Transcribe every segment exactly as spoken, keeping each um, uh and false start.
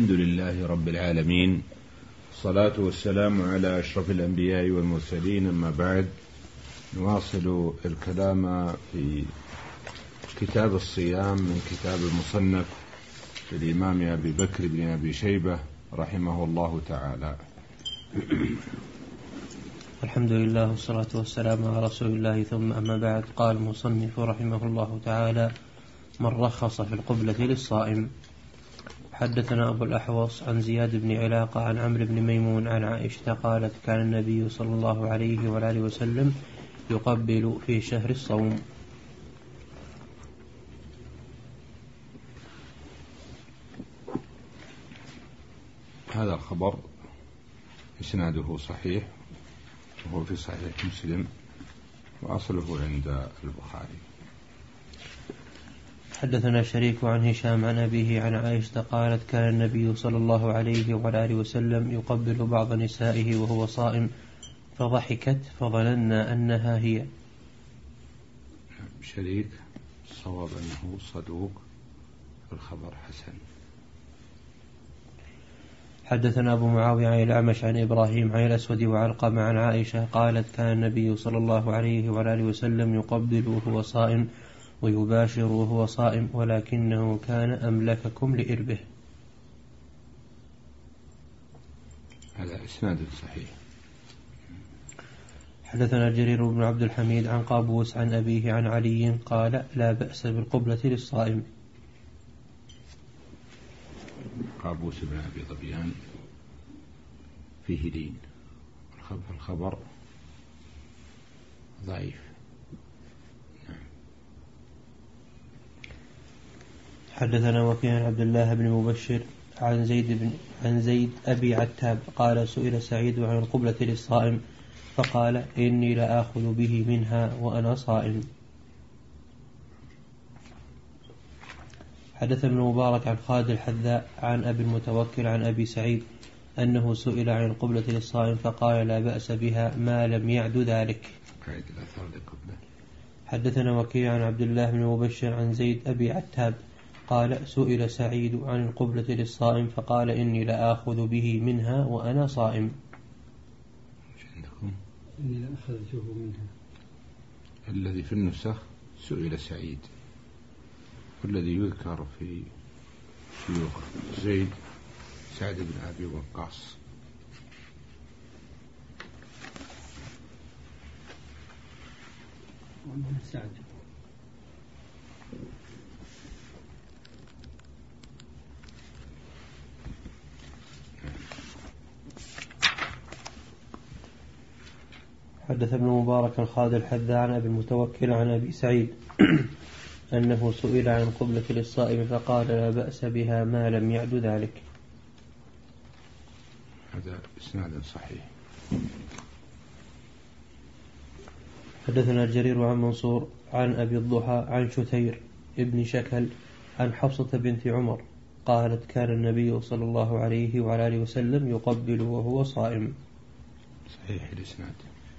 الحمد لله رب العالمين، الصلاة والسلام على أشرف الأنبياء والمرسلين، أما بعد. نواصل الكلام في كتاب الصيام من كتاب المصنف للإمام أبي بكر بن أبي شيبة رحمه الله تعالى. الحمد لله والصلاة والسلام على رسول الله، ثم أما بعد. قال المصنف رحمه الله تعالى: من رخص في القبلة للصائم. حدثنا أبو الأحوص عن زياد بن علاقة عن عمرو بن ميمون عن عائشة قالت: كان النبي صلى الله عليه وآله وسلم يقبل في شهر الصوم. هذا الخبر إسناده صحيح، وهو في صحيح مسلم، وأصله عند البخاري. حدثنا شريك عن هشام عن أبيه عن عائشة قالت: كان النبي صلى الله عليه وآله وسلم يقبل بعض نسائه وهو صائم، فضحكت فظننا أنها هي. شريك صواب أنه صدوق، الخبر حسن. حدثنا أبو معاوية عن الأعمش عن إبراهيم عن الأسود وعلقمة عن عائشة قالت: كان النبي صلى الله عليه وآله وسلم يقبل وهو صائم ويباشر وهو صائم، ولكنه كان أملككم لإربه. هذا إسناد صحيح. حدثنا جرير بن عبد الحميد عن قابوس عن أبيه عن علي قال: لا بأس بالقبلة للصائم. قابوس بن أبي ظبيان فيه دين، الخبر ضعيف. حدثنا وكيع عن عبد الله بن مبشر عن زيد بن عن زيد أبي عتاب قال: سئل سعيد عن القبلة للصائم فقال: إني لآخذ به منها وأنا صائم. حدث ابن مبارك عن خالد الحذاء عن أبي المتوكل عن أبي سعيد أنه سئل عن القبلة للصائم فقال: لا بأس بها ما لم يعد ذلك. حدثنا وكيع عن عبد الله بن مبشر عن زيد أبي عتاب قال: سئل سعيد عن القبلة للصائم فقال: إني لآخذ به منها وأنا صائم. إني لأخذته منها. الذي في النسخ سئل سعيد، والذي يذكر في شيوخ زيد سعد بن أبي وقاص. سعد. حدث ابن مبارك خالد الحذاء عن أبي المتوكل عن أبي سعيد أنه سئل عن قبلة للصائم فقال: لا بأس بها ما لم يعد ذلك. هذا إسناد صحيح. حدثنا الجرير عن منصور عن أبي الضحى عن شتير ابن شكل عن حفصة بنت عمر قالت: كان النبي صلى الله عليه وعلى آله وسلم يقبل وهو صائم. صحيح الإسناد.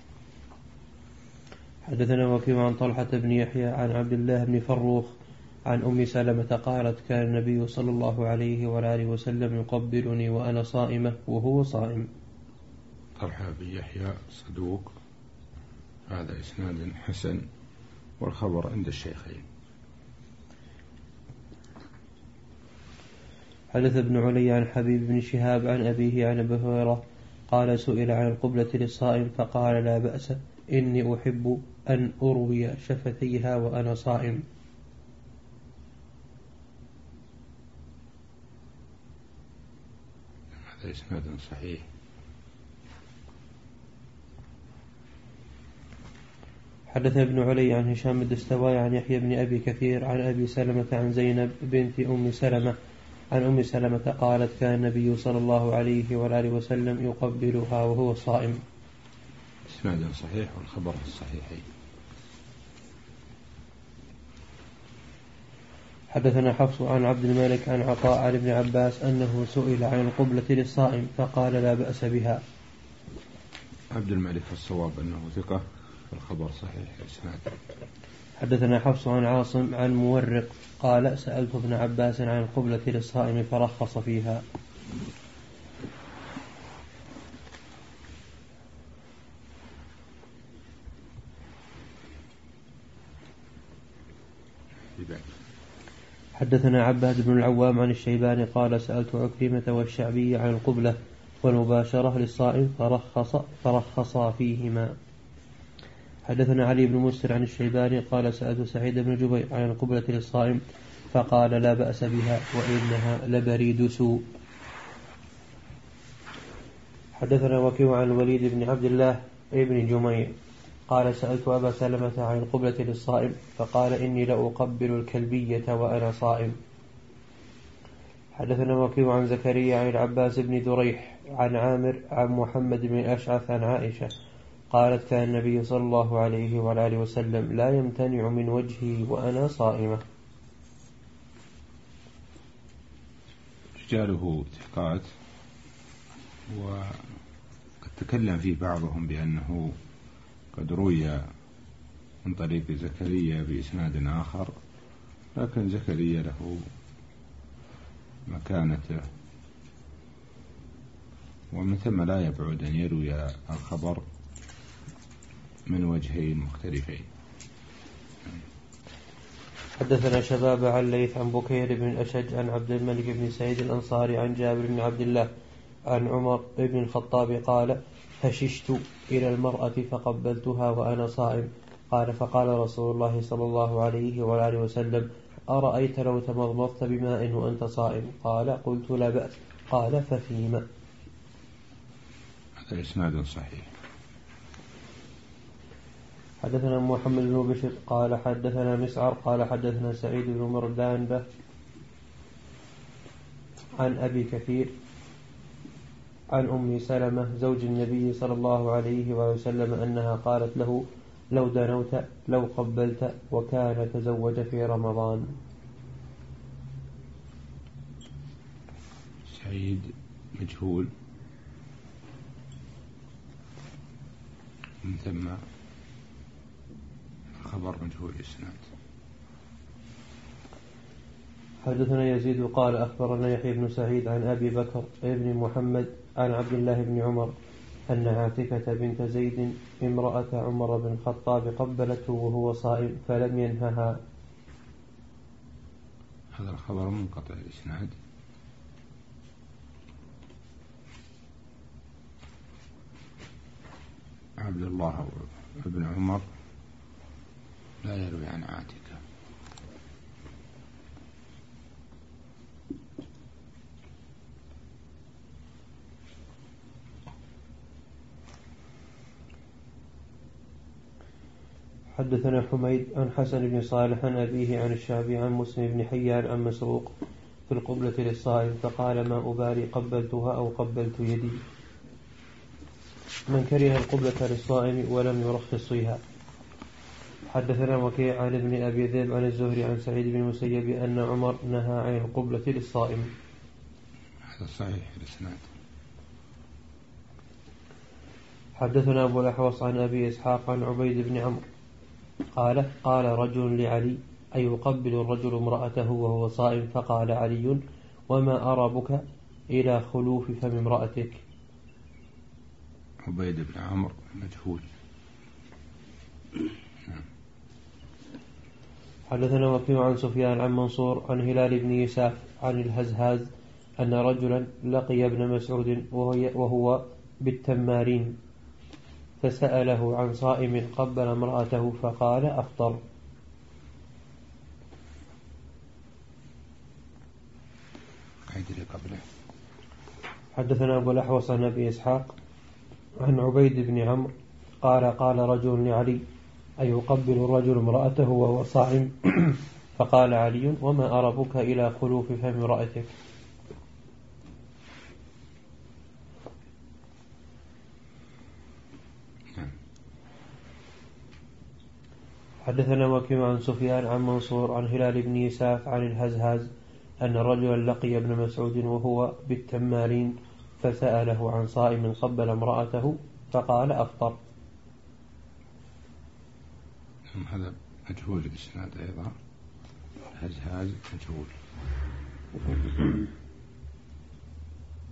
حدثنا وكيع عن طلحة بن يحيى عن عبد الله بن فروخ عن أم سلمة قالت: كان النبي صلى الله عليه وعلى آله وسلم يقبلني وأنا صائمة وهو صائم. طلحة بن يحيى صدوق، هذا إسناد حسن، والخبر عند الشيخين. حدث ابن علي عن حبيب بن شهاب عن أبيه عن أبي هريرة قال: سئل عن القبلة للصائم فقال: لا بأس، إني أحب أن أروي شفتيها وأنا صائم. هذا إسناد صحيح. حدث ابن علي عن هشام الدستوائي عن يحيى بن أبي كثير عن أبي سلمة عن زينب بنت أم سلمة عن أم سلمة قالت: كان النبي صلى الله عليه وآله وسلم يقبلها وهو صائم. إسناد صحيح، والخبر في الصحيحين. حدثنا حفص عن عبد الملك عن عطاء عن ابن عباس أنه سئل عن القبلة للصائم فقال: لا بأس بها. عبد الملك الصواب أنه ثقة، الخبر صحيح إسناد. حدثنا حفص عن عاصم عن مورق قال: سألت ابن عباس عن القبلة للصائم فرخص فيها. حدثنا عباد بن العوام عن الشيباني قال سألت عكرمة والشعبي عن القبلة والمباشرة للصائم فرخص فرخصا فيهما. حدثنا علي بن مسر عن الشيباني قال سألت سعيد بن جبير عن القبلة للصائم فقال لا بأس بها وإنها لبريد سوء. حدثنا وكيع عن الوليد بن عبد الله بن جميع قال سألت أبا سلمة عن القبلة للصائم فقال إني لأقبل الكلبية وأنا صائم. حدثنا وكيع عن زكريا عن العباس بن دريح عن عامر عن محمد بن الأشعث عن عائشة قالت كان النبي صلى الله عليه وعلى وسلم لا يمتنع من وجهي وأنا صائمة. رجاله ثقات، وقد تكلم فيه بعضهم بأنه قد روي من طريق زكريا بإسناد آخر، لكن زكريا له مكانته، ومن ثم لا يبعد أن يروي الخبر من وجهين مختلفين. حدثنا شباب عن ليث عن بكير بن الأشج عن عبد الملك بن سعيد الأنصاري عن جابر بن عبد الله عن عمر بن الخطاب قال فششت إلى المرأة فقبلتها وأنا صائم قال فقال رسول الله صلى الله عليه وآله وسلم أرأيت لو تمضمضت بماء وأنت صائم؟ قال قلت لا بأس. قال ففيما. هذا إسناد صحيح. حدثنا محمد بن بشر قال حدثنا مسعر قال حدثنا سعيد بن مردان به عن أبي كثير عن أم سلمة زوج النبي صلى الله عليه وسلم أنها قالت له لو دنوت لو قبلت وكان تزوج في رمضان. سعيد مجهول من ثم خبر مجهول إسناد. حدثنا يزيد قال أخبرنا يحيى بن سعيد عن أبي بكر ابن محمد عن عبد الله بن عمر أن عاتكة بنت زيد امرأة عمر بن الخطاب قبلته وهو صائم فلم ينهها. هذا الخبر منقطع الإسناد. عبد الله بن عمر لا يروي عن عاتكة. حدثنا حميد عن حسن بن صالح عن أبيه عن الشعبي عن مسلم بن حيان عن مسروق في القبلة للصائم فقال ما أبالي قبلتها أو قبلت يدي. من كره القبلة للصائم ولم يرخص فيها. حدثنا وكيع عن ابن أبي ذئب عن الزهري عن سعيد بن المسيب أن عمر نهى عن القبلة للصائم. هذا صحيح الإسناد. حدثنا أبو الأحوص عن أبي إسحاق عن عبيد بن عمرو قال قال رجل لعلي أيقبل الرجل امرأته وهو صائم؟ فقال علي وما أربك إلى خلوف فم امرأتك. عبيد بن عمرو مجهول. حدثنا وكيع عن سفيان عن منصور عن هلال بن يساف عن الهزهاز أن رجلا لقي ابن مسعود وهو بالتمارين فسأله عن صائم قبل امرأته فقال أفطر. حدثنا أبو الأحوص عن أبي إسحاق عن عبيد بن عمرو قال قال رجل لعلي أيقبل الرجل امرأته وهو صائم؟ فقال علي وما أربك إلى خلوف فم امرأتك. حدثنا وكيع عن سفيان عن منصور عن هلال بن يساف عن الهزهاز أن رجلا لقي ابن مسعود وهو بالتمارين فسأله عن صائم قبل امرأته فقال أفطر. هذا مجهول الإسناد أيضا. هزهاز مجهول.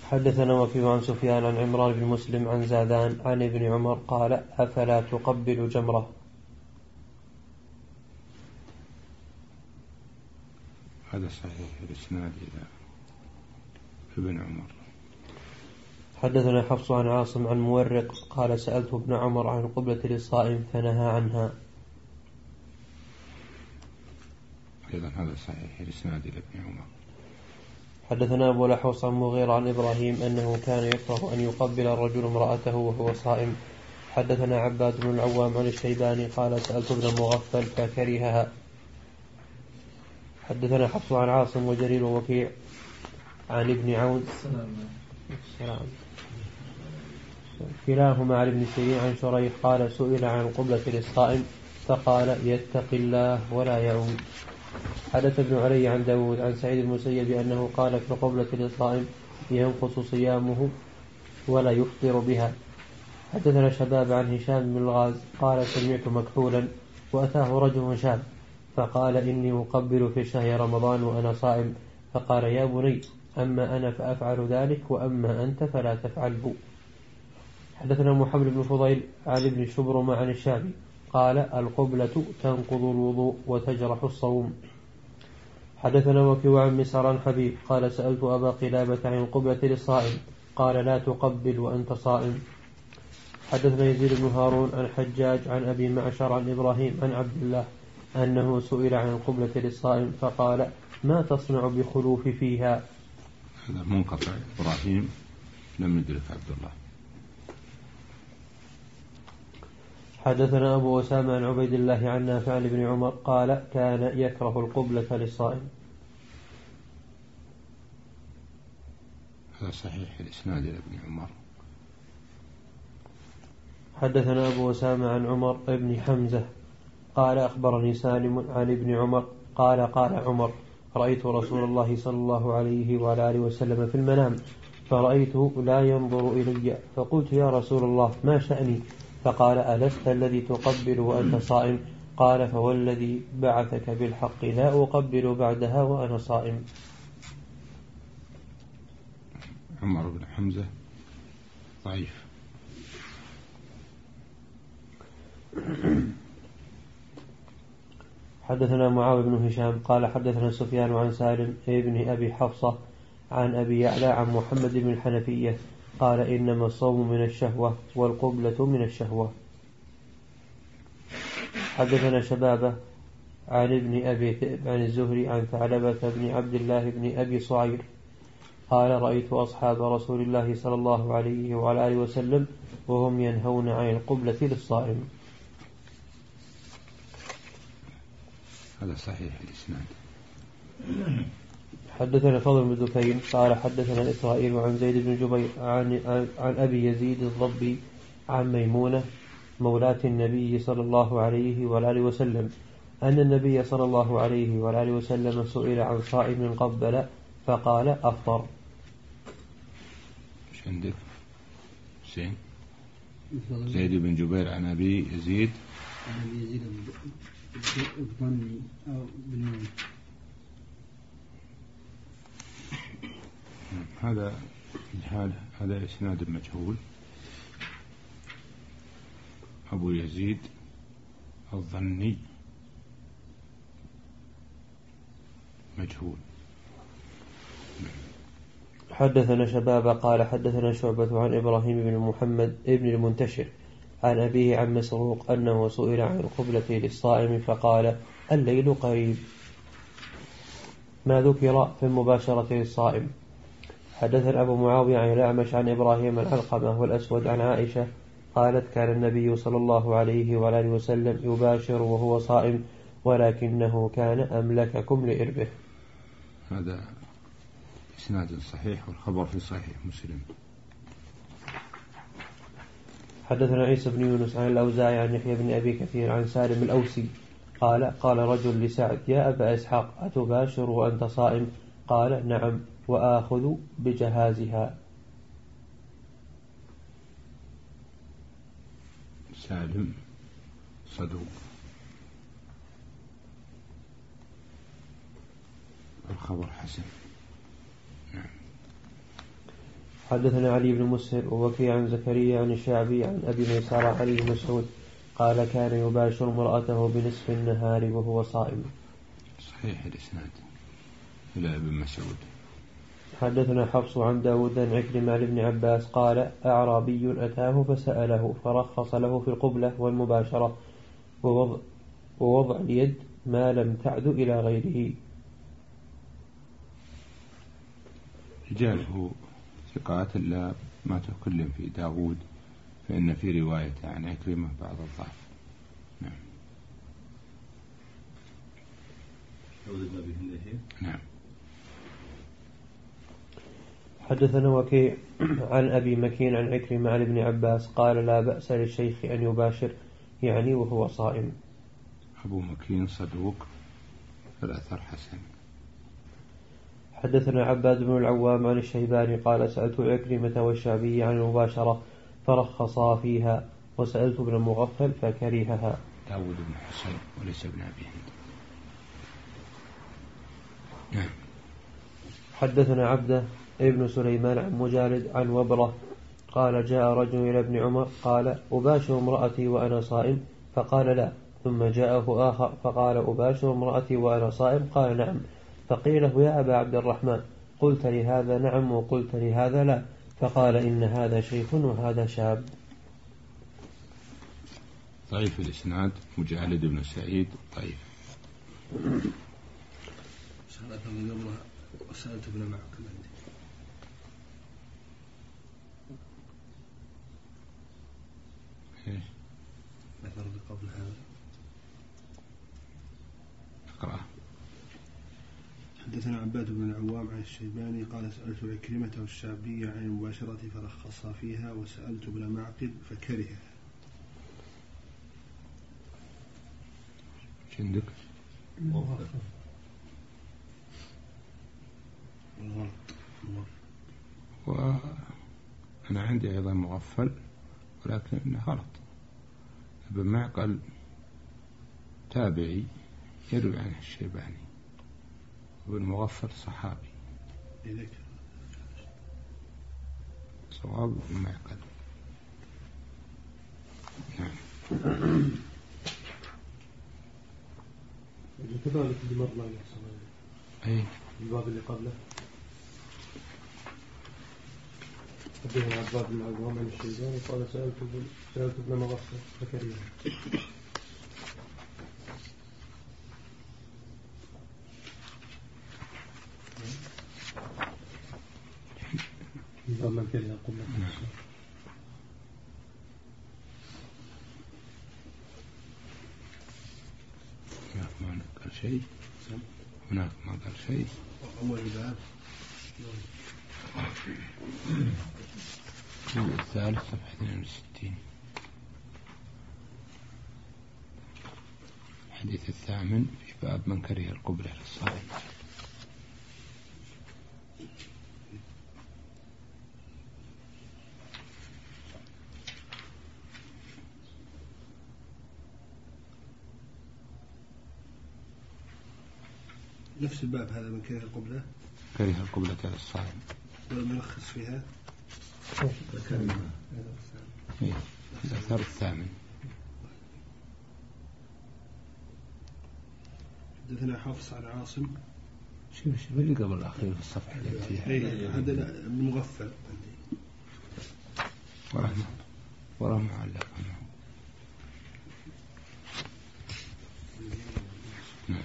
حدثنا وكيع عن سفيان عن عمران بن مسلم عن زادان عن ابن عمر قال أفلا تقبل جمرة. هذا صحيح الإسناد إلى ابن عمر. حدثنا حفص عن عاصم عن مورق قال سألت ابن عمر عن القبلة للصائم فنهى عنها. أيضا هذا صحيح الإسناد إلى ابن عمر. حدثنا أبو الأحوص عن مغيرة عن إبراهيم أنه كان يكره أن يقبل الرجل امرأته وهو صائم. حدثنا عباد بن العوام عن الشيباني قال سألت ابن المغفل فكرهها. حدثنا حفص عن عاصم وجرير ووكيع عن ابن عون السلام كلاهما عن ابن سيرين عن شريح قال سئل عن القبلة للصائم فقال يتق الله ولا يعود. حدث ابن علي عن داود عن سعيد المسيب بأنه قال في القبلة للصائم ينقص صيامه ولا يفطر بها. حدثنا شباب عن هشام بن الغاز قال سمعت مكحولا وأتاه رجل شاب فقال إني أقبل في شهر رمضان وأنا صائم فقال يا بني أما أنا فأفعل ذلك وأما أنت فلا تفعله. حدثنا محمد بن فضيل عن ابن شبرم عن الشعبي قال القبلة تنقض الوضوء وتجرح الصوم. حدثنا وكيع عن مسعر عن حبيب قال سألت أبا قلابة عن القبلة للصائم قال لا تقبل وأنت صائم. حدثنا يزيد بن هارون عن حجاج عن أبي معشر عن إبراهيم عن عبد الله أنه سئل عن القبلة للصائم فقال ما تصنع بخلوف فيها. هذا منقطع إبراهيم لم يدرك عبد الله. حدثنا أبو أسامة عن عبيد الله عن نافع عن ابن عمر قال كان يكره القبلة للصائم. هذا صحيح الإسناد إلى ابن عمر. حدثنا أبو أسامة عن عمر بن حمزة قال أخبرني سالم عن ابن عمر قال قال عمر رأيت رسول الله صلى الله عليه وعلى آله وسلم في المنام فرأيته لا ينظر إلي فقلت يا رسول الله ما شأني فقال ألست الذي تقبل وأنت صائم قال فوالذي بعثك بالحق لا أقبل بعدها وأنا صائم. عمر بن حمزة ضعيف. حدثنا معاوية بن هشام قال حدثنا سفيان عن سالم ابن أبي حفصة عن أبي يعلى عن محمد بن الحنفية قال إنما الصوم من الشهوة والقبلة من الشهوة. حدثنا شبابة عن ابن أبي ذئب عن الزهري عن ثعلبة بن عبد الله بن أبي صعير قال رأيت أصحاب رسول الله صلى الله عليه وعلى آله وسلم وهم ينهون عن القبلة للصائم. هذا صحيح الإسناد. حدثنا فضل بن دكين قال حدثنا إسرائيل عن زيد بن جبير عن, عن أبي يزيد الضبي عن ميمونة مولاة النبي صلى الله عليه وآله وسلم أن النبي صلى الله عليه وآله وسلم سئل عن صائم قبل فقال أفطر. مش عندك حسين؟ زيد بن جبير عن أبي يزيد عن أبي يزيد الظني أو بالنون. هذا هذا إسناد مجهول. أبو يزيد الظني مجهول. حدثنا شبابة قال حدثنا شعبة عن إبراهيم بن محمد ابن المنتشر عن أبيه عن مسروق أنه سئل عن القبلة للصائم فقال الليل قريب ما ذكر في المباشرة للصائم. حدثنا أبو معاوية عن الأعمش عن إبراهيم العلقمة والأسود عن عائشة قالت كان النبي صلى الله عليه وآله وسلم يباشر وهو صائم ولكنه كان أملككم لإربه. هذا إسناد صحيح والخبر في صحيح مسلم. حدثنا عيسى بن يونس عن الأوزاعي عن يحيى بن أبي كثير عن سالم الأوسي قال قال رجل لسعد يا أبا إسحاق أتباشر وأنت صائم قال نعم وآخذ بجهازها. سالم صدوق الخبر حسن. حدثنا علي بن مسهر ووكيع عن زكريا عن الشعبي عن أبي ميسرة عن ابن مسعود قال كان يباشر امرأته بنصف النهار وهو صائم. صحيح الإسناد إلى ابن مسعود. حدثنا حفص عن داود عن عكرمة عن ابن عباس قال أعرابي أتاه فسأله فرخص له في القبلة والمباشرة ووضع, ووضع اليد ما لم تعد إلى غيره. رجاله ثقات لا ما تكلم في داود فإن في رواية عن عكرمة بعض الضعف. نعم. نعم. حدثنا وكيع عن أبي مكين عن عكرمة عن ابن عباس قال لا بأس للشيخ أن يباشر يعني وهو صائم. أبو مكين صدوق فالأثر حسن. حدثنا عباد بن العوام عن الشيباني قال سألت عكرمة والشعبي عن المباشرة فرخصا فيها وسألت ابن المغفل فكرهها. داود بن حسين وليس ابن أبي هند. نعم. حدثنا عبده ابن سليمان عن مجالد عن وبرة قال جاء رجل إلى ابن عمر قال أباشر امرأتي وأنا صائم فقال لا، ثم جاءه آخر فقال أباشر امرأتي وأنا صائم قال نعم، فقيل له يا أبا عبد الرحمن قلت لهذا نعم وقلت لهذا لا، فقال إن هذا شيخ وهذا شاب. ضعيف الإسناد مجالد بن سعيد ضعيف. سألت من قبلها وسألت ابن معكم عندي. ايش؟ ذكر قبل هذا. اقرأ. حدثنا عباد بن العوام عن الشيباني قال سألت عكرمة والشعبي عن المباشرة فرخصا فيها وسألت ابن معقل فكرهها. ايش عندك؟ وأنا عندي أيضا مغفل ولكن إنه غلط. ابن معقل تابعي يروي عنه الشيباني وابن مغفل صحابي. صواب ابن معقل. نعم. كذلك اللي مر معنا أي الباب اللي قبله حدثنا عباد بن العوام عن الشيباني قال سألت سألت ابن مغفل فكرهها. الباب من كره قبله. هناك ما قال شيء. هناك ما قال شيء. أول باب الثالث صفحة اثنين وستين. الحديث الثامن في باب من كره القبلة للصائم. نفس الباب هذا من كره القبلة. كره القبلة للصائم. والملخص فيها إيه. الأثر الثامن. حدثنا حافظ عن عاصم. شوف شوف اللي قبل الأخير في الصفحة اللي فيها. هذا المغفل عندي. وراه وراه معلق. نعم.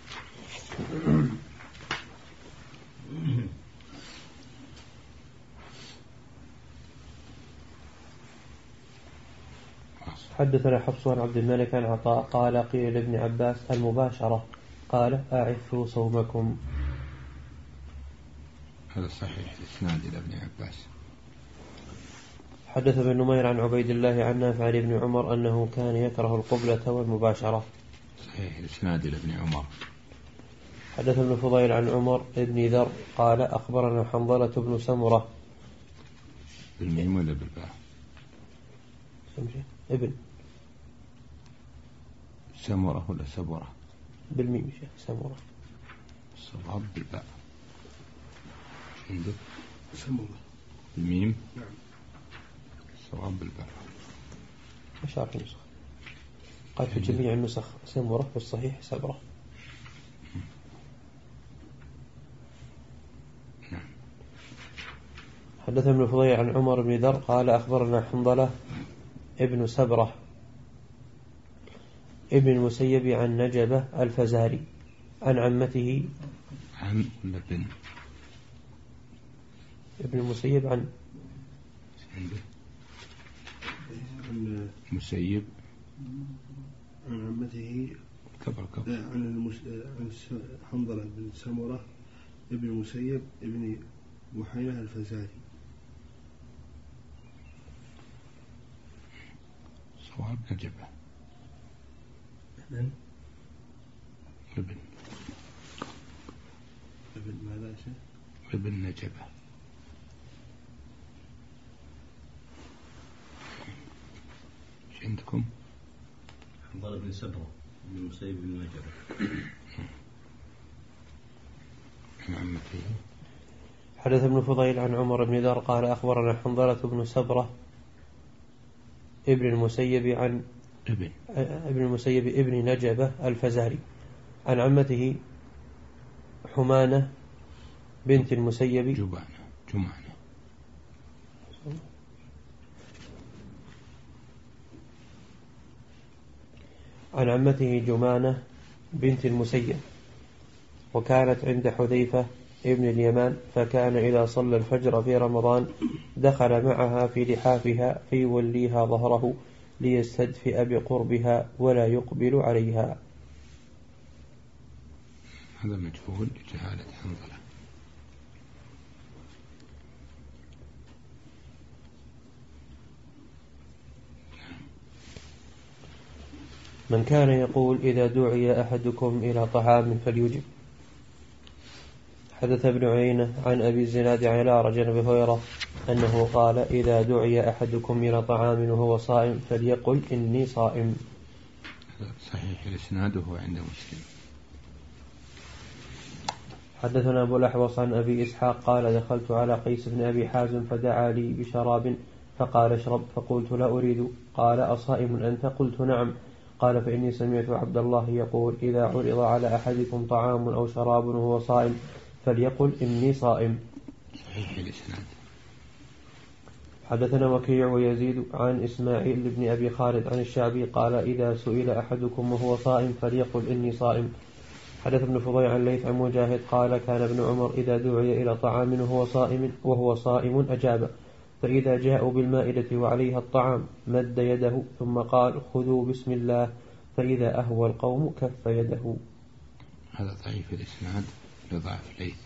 حدثنا حفص عن عبد الملك عن عطاء قال قيل لابن عباس المباشرة قال أعفوا صومكم. هذا صحيح الإسناد إلى ابن عباس. حدث ابن نمير عن عبيد الله عن نافع عن ابن عمر أنه كان يكره القبلة والمباشرة. صحيح الإسناد إلى ابن عمر. حدث ابن فضيل عن عمر ابن ذر قال أخبرنا حنظلة بن سمرة. بالميم ولا بالباء؟ ابن سمرة ولا سبرة؟ بالميم شيخ سمرة. الصواب بالباء. عندك سمرة. الميم. نعم. الصواب بالباء. أشار في النسخ قال في جميع النسخ سمرة والصحيح سبرة. حدثنا ابن فضيل عن عمر بن ذر قال أخبرنا حنظلة ابن سبرة ابن المسيب عن نجبة الفزاري عن عمته عن ابن ابن المسيب عن مسيب عن عمته كبر كبر عن المس... عن حنظلة بن سمرة ابن المسيب ابن بحينة الفزاري. صواب نجبة ابن ابن ابن ماذا شيء ابن نجبة. ايش عندكم؟ حنظلة بن سبرة بن المسيب بن نجبة عن عمته. حدث ابن فضيل عن عمر بن ذر قال أخبرنا حنظلة بن سبرة ابن المسيب عن ابن ابن المسيب ابن نجبة الفزاري عن عمته حمانة بنت المسيب جبانة جمانة عن عمته جمانة بنت المسيب وكانت عند حذيفة ابن اليمان فكان إذا صلى الفجر في رمضان دخل معها في لحافها فيوليها ظهره ليستدفئ بقربها ولا يقبل عليها. هذا مجهول لجهالة حنظلة. من كان يقول إذا دعي أحدكم إلى طعام فليجب. حدث ابن عيينة عن أبي الزناد عن الأعرج عن أبي هريرة أنه قال إذا دعي أحدكم إلى طعام وهو صائم فليقل إني صائم. صحيح الإسناد وهو عند مسلم. حدثنا أبو الأحوص عن أبي إسحاق قال دخلت على قيس بن أبي حازم فدعا لي بشراب فقال اشرب فقلت لا أريد. قال أصائم أنت؟ قلت نعم. قال فإني سمعت عبد الله يقول إذا عرض على أحدكم طعام أو شراب وهو صائم فليقل إني صائم. صحيح الإسناد. حدثنا وكيع ويزيد عن إسماعيل بن أبي خالد عن الشعبي قال إذا سئل أحدكم وهو صائم فليقل إني صائم. حدث ابن فضيل عن ليث عن مجاهد قال كان ابن عمر إذا دعي إلى طعام وهو صائم وهو صائم أجاب فإذا جاءوا بالمائدة وعليها الطعام مد يده ثم قال خذوا بسم الله فإذا أهوى القوم كف يده. هذا ضعيف الإسناد لضعف ليث.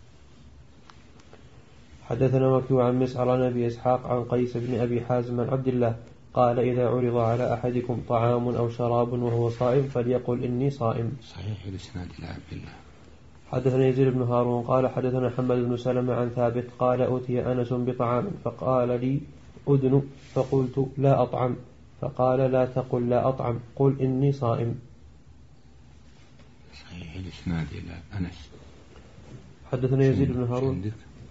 حدثنا وكيع عن مسعر عن أبي إسحاق عن قيس بن أبي حازم عن عبد الله قال إذا عرض على أحدكم طعام أو شراب وهو صائم فليقل إني صائم. صحيح الإسناد إلى عبد الله. حدثنا يزيد بن هارون قال حدثنا حمد بن سلمة عن ثابت قال أتي أنس بطعام فقال لي أدن فقلت لا أطعم فقال لا تقل لا أطعم قل إني صائم. صحيح الإسناد إلى أنس. حدثنا يزيد بن هارون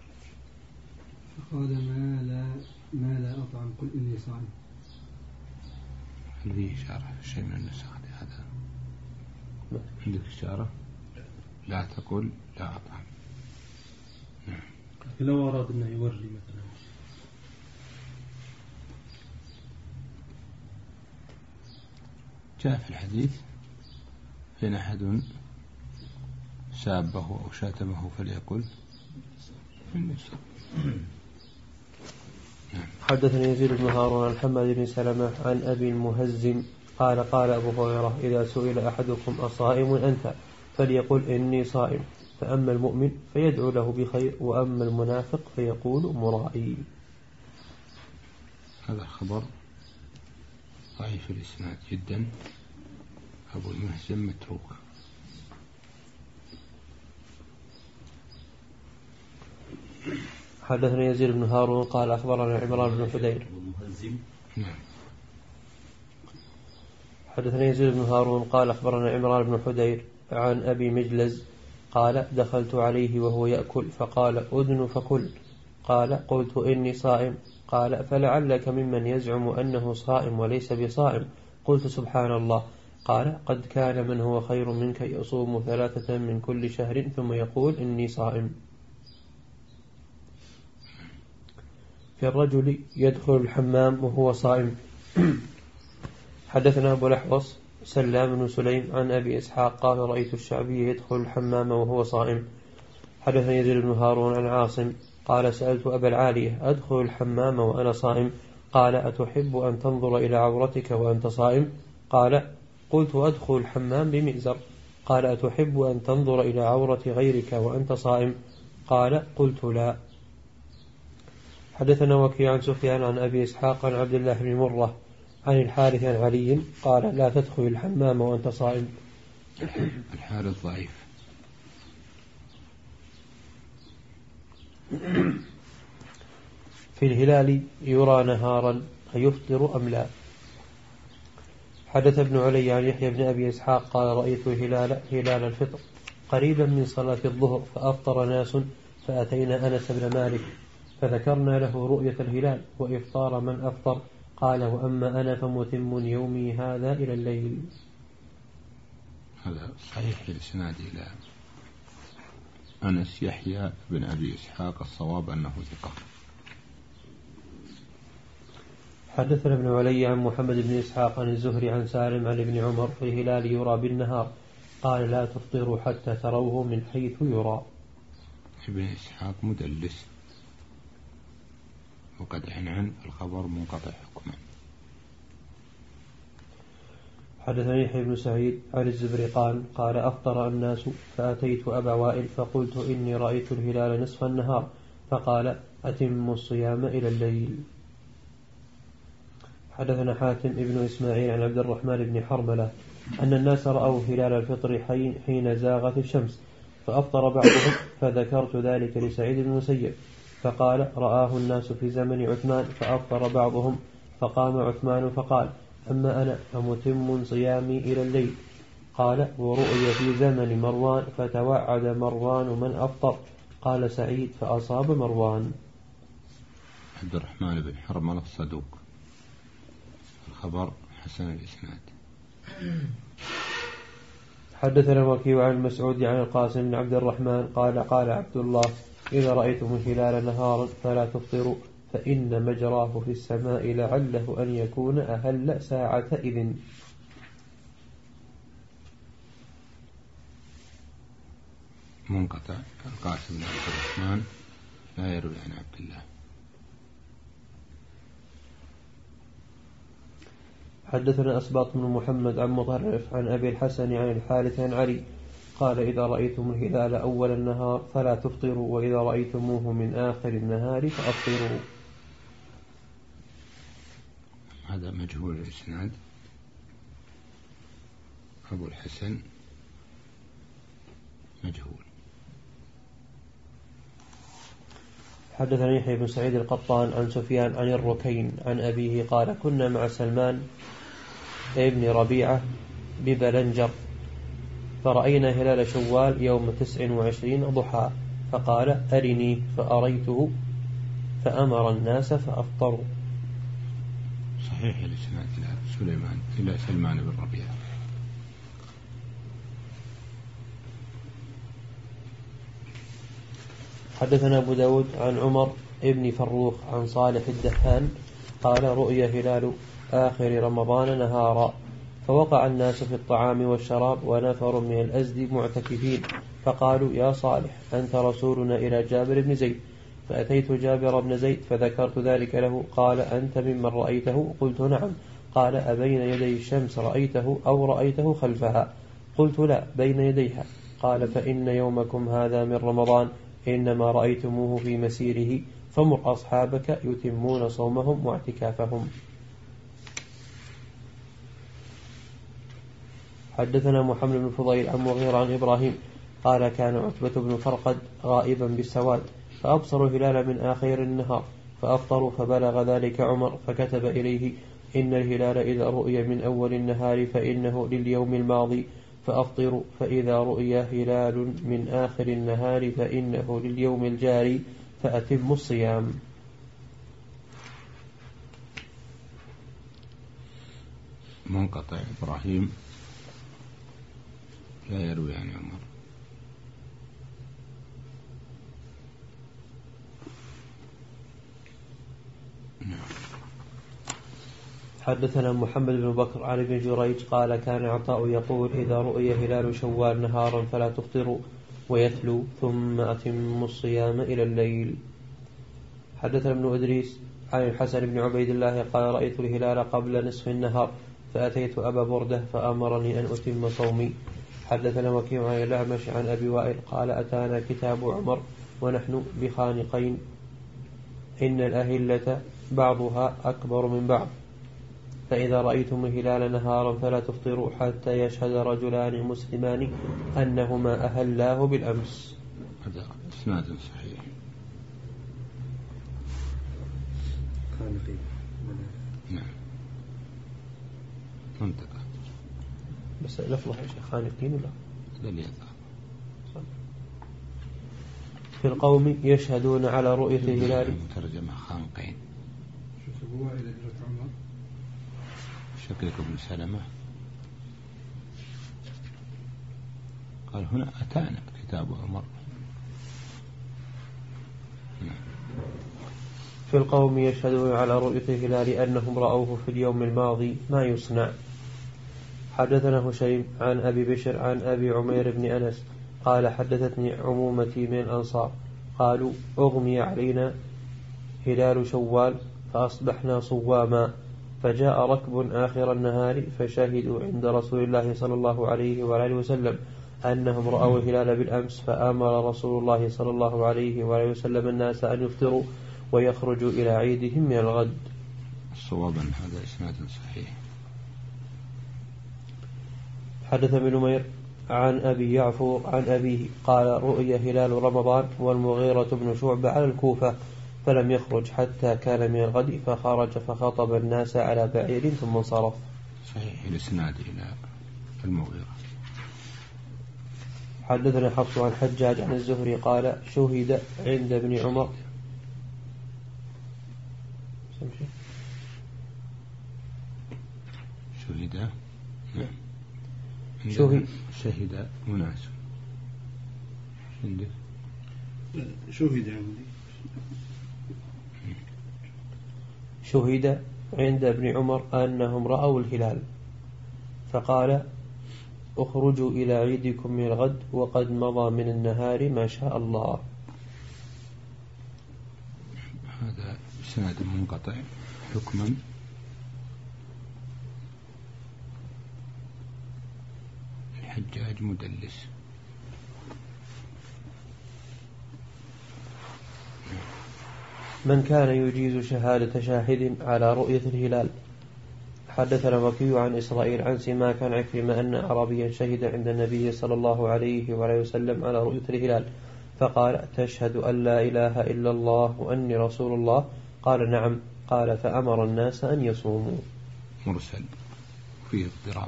فقال ما لا ما لا أطعم قل إني صائم. هل فيه إشارة شيء من النسخ هذا؟ عندك إشارة؟ لا تقول لا أطعم. نعم. لو أراد أنه يوري مثلا جاء في الحديث إن أحد سابه أو شاتمه فليقل إني صائم. حدثني يزيد بن هارون عن محمد بن سلمة عن أبي المهزم قال قال أبو هريرة إذا سئل أحدكم أصائم أنت فليقل إني صائم فأما المؤمن فيدعو له بخير وأما المنافق فيقول مرائي. هذا خبر ضعيف الإسناد جدا. أبو المهزم متروك. حدثنا يزيد بن هارون قال أخبرنا عمران بن حدير. نعم. حدثنا يزيد بن هارون قال أخبرنا عمران بن حدير عن أبي مجلز قال دخلت عليه وهو يأكل فقال أدن فكل قال قلت إني صائم. قال فلعلك ممن يزعم أنه صائم وليس بصائم. قلت سبحان الله. قال قد كان من هو خير منك يصوم ثلاثة من كل شهر ثم يقول إني صائم. في الرجل يدخل الحمام وهو صائم. حدثنا أبو الأحوص سلام بن سليم عن أبي إسحاق قال رأيت الشعبي يدخل الحمام وهو صائم. حدثنا يزيد بن هارون عن عاصم قال سألت أبا العالية أدخل الحمام وأنا صائم؟ قال أتحب أن تنظر إلى عورتك وأنت صائم؟ قال قلت أدخل الحمام بمئزر. قال أتحب أن تنظر إلى عورة غيرك وأنت صائم؟ قال قلت لا. حدثنا وكيع عن سفيان عن أبي إسحاق عن عبد الله بن مرة عن الحارث عن علي قال لا تدخل الحمام وأنت صائم. الحارث ضعيف. في الهلال يرى نهارا أيفطر أم لا؟ حدث ابن علي عن يحيى بن أبي إسحاق قال رأيت هلال, هلال الفطر قريبا من صلاة الظهر فأفطر ناس فأتينا أنس بن مالك فذكرنا له رؤية الهلال وإفطار من أفطر. قال وأما أنا فمتم يومي هذا إلى الليل. هذا صحيح الإسناد إلى أنس يحيى بن أبي إسحاق الصواب أنه ثقة. حدثنا ابن علي عن محمد بن إسحاق عن الزهري عن سالم عن ابن عمر في الهلال يرى بالنهار قال لا تفطروا حتى تروه من حيث يرى. ابن إسحاق مدلس وقد عنعن الخبر منقطع حكما. حدثني يحيى بن سعيد عن الزبرقان قال أفطر الناس فأتيت أبا وائل فقلت إني رأيت الهلال نصف النهار فقال أتم الصيام إلى الليل. حدثنا حاتم ابن إسماعيل عن عبد الرحمن بن حرملة أن الناس رأوا هلال الفطر حين زاغت الشمس فأفطر بعضهم فذكرت ذلك لسعيد بن المسيب فقال رآه الناس في زمن عثمان فأفطر بعضهم فقام عثمان فقال أما أنا فمتم صيامي إلى الليل. قال ورؤي في زمن مروان فتوعد مروان من أفطر. قال سعيد فأصاب مروان. عبد الرحمن بن حرملة الصدوق الخبر حسن الإسناد. حدثنا وكيع عن مسعود عن القاسم بن عبد الرحمن قال قال عبد الله إذا رأيتم الهلال نهارا فلا تفطروا فإن مجراه في السماء لعله أن يكون أهل ساعة إذن. منقطع. القاسم بن عبد الرحمن لا يروي عن عبد الله. حدثنا أسباط بن محمد عن مطرف عن أبي الحسن عن الحارث عن علي قال إذا رأيتم الهلال أول النهار فلا تفطروا وإذا رأيتموه من آخر النهار فأفطروا. هذا مجهول الإسناد. أبو الحسن مجهول. حدثني يحيى بن سعيد القطان عن سفيان عن الركين عن أبيه قال كنا مع سلمان ابن ربيعة ببلنجر فرأينا هلال شوال يوم تسع وعشرين ضحى فقال أرني فأريته فأمر الناس فأفطروا. صحيح الإسناد إلى سليمان إلى سلمان بن ربيعة. حدثنا أبو داود عن عمر ابن فروخ عن صالح الدهان قال رؤيا هلال آخر رمضان نهارا فوقع الناس في الطعام والشراب ونفر من الأزد معتكفين فقالوا يا صالح أنت رسولنا إلى جابر بن زيد. فأتيت جابر بن زيد فذكرت ذلك له قال أنت ممن رأيته؟ قلت نعم. قال أبين يدي الشمس رأيته أو رأيته خلفها؟ قلت لا بين يديها. قال فإن يومكم هذا من رمضان إنما رأيتموه في مسيره فمر أصحابك يتمون صومهم واعتكافهم. حدثنا محمد بن فضيل عن مغيرة عن إبراهيم قال كان عتبة بن فرقد غائبا بالسواد فأبصروا الهلال من آخر النهار فأفطروا فبلغ ذلك عمر فكتب إليه إن الهلال إذا رؤي من أول النهار فإنه لليوم الماضي فأفطروا فإذا رؤي هلال من آخر النهار فإنه لليوم الجاري فأتموا الصيام. منقطع إبراهيم لا يروي عن عمر. حدثنا محمد بن بكر عن ابن جريج قال كان عطاء يقول إذا رؤي هلال شوال نهارا فلا تفطروا ويتلو ثم أتموا الصيام إلى الليل. حدثنا ابن إدريس عن الحسن بن عبيد الله قال رأيت الهلال قبل نصف النهار فأتيت أبا بردة فأمرني أن أتم صومي. حدثنا وكيع عن الأعمش عن أبي وائل قال أتانا كتاب عمر ونحن بخانقين إن الأهلة بعضها أكبر من بعض فإذا رأيتم الهلال نهارا فلا تفطروا حتى يشهد رجلان مسلمان أنهما أهلاه بالأمس. هذا إسناد صحيح. نعم منطقة بس لفظها يا شيخ خانقين ولا لا؟ في القوم يشهدون على رؤية الهلال. ترجمة خانقين. شوفوا إلى هجرة عمر شقيق بن سلمة قال هنا أتانا كتاب عمر. في القوم يشهدون على رؤية الهلال أنهم رأوه في اليوم الماضي ما يصنع. حدثنا هشيم عن أبي بشر عن أبي عمير بن أنس قال حدثتني عمومتي من الأنصار قالوا أغمي علينا هلال شوال فأصبحنا صواما فجاء ركب آخر النهار فشهدوا عند رسول الله صلى الله عليه وآله وسلم أنهم رأوا الهلال بالأمس فأمر رسول الله صلى الله عليه وآله وسلم الناس أن يفطروا ويخرجوا إلى عيدهم من الغد. الصواب أن هذا إسناد صحيح. حدث ابن نمير عن أبي يعفور عن أبيه قال رؤي هلال رمضان والمغيرة بن شعبة على الكوفة فلم يخرج حتى كان من الغد فخرج فخطب الناس على بعير ثم انصرف. صحيح الإسناد إلى المغيرة. حدثنا حفص عن حجاج عن الزهري قال شهد عند ابن عمر شهد شهد شهد مناسب عندك شهد عندي شهد عند ابن عمر أنهم رأوا الهلال فقال اخرجوا إلى عيدكم من الغد وقد مضى من النهار ما شاء الله. هذا سند منقطع حكما الحجاج مدلس. من كان يجيز شهادة شاهد على رؤية الهلال. حدثنا وكيع عن إسرائيل عن سماك عن عكرمة أن أعرابيا شهد عند النبي صلى الله عليه وآله وسلم على رؤية الهلال فقال تشهد أن لا إله إلا الله وأني رسول الله قال نعم قال فأمر الناس أن يصوموا. مرسل فيه اضطراب.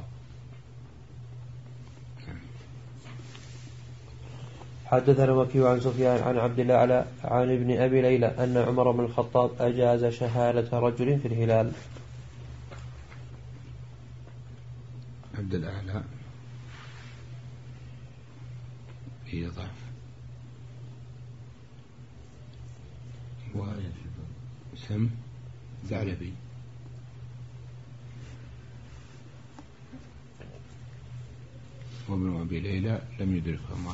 حدثنا وكيع عن سفيان عن عبد الأعلى عن ابن أبي ليلى أن عمر بن الخطاب أجاز شهادة رجل في الهلال. عبد الأعلى في ضعف وسم ثعلبي وابن أبي ليلى لم يدرك عمر.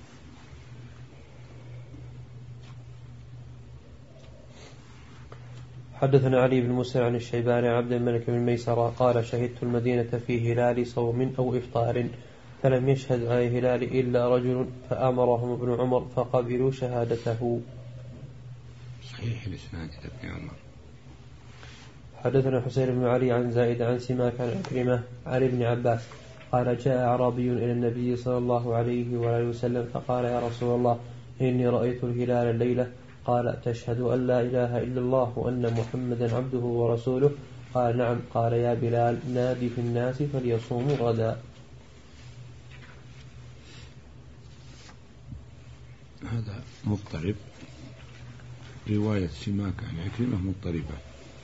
حدثنا علي بن مسلم عن الشيباني عبد الملك بن ميسرة قال شهدت المدينة في هلال صوم أو إفطار فلم يشهد على الهلال إلا رجل فأمرهم ابن عمر فقبلوا شهادته. صحيح الإسناد ابن عمر. حدثنا حسين بن علي عن زائد عن سماك عن عكرمة عن ابن عباس قال جاء أعرابي إلى النبي صلى الله عليه وآله وسلم فقال يا رسول الله إني رأيت الهلال الليلة قال تشهد أن لا إله إلا الله وأن محمدا عبده ورسوله قال نعم قال يا بلال نادي في الناس فليصوموا غدا. هذا مضطرب رواية سماك عن عكرمة مضطربة،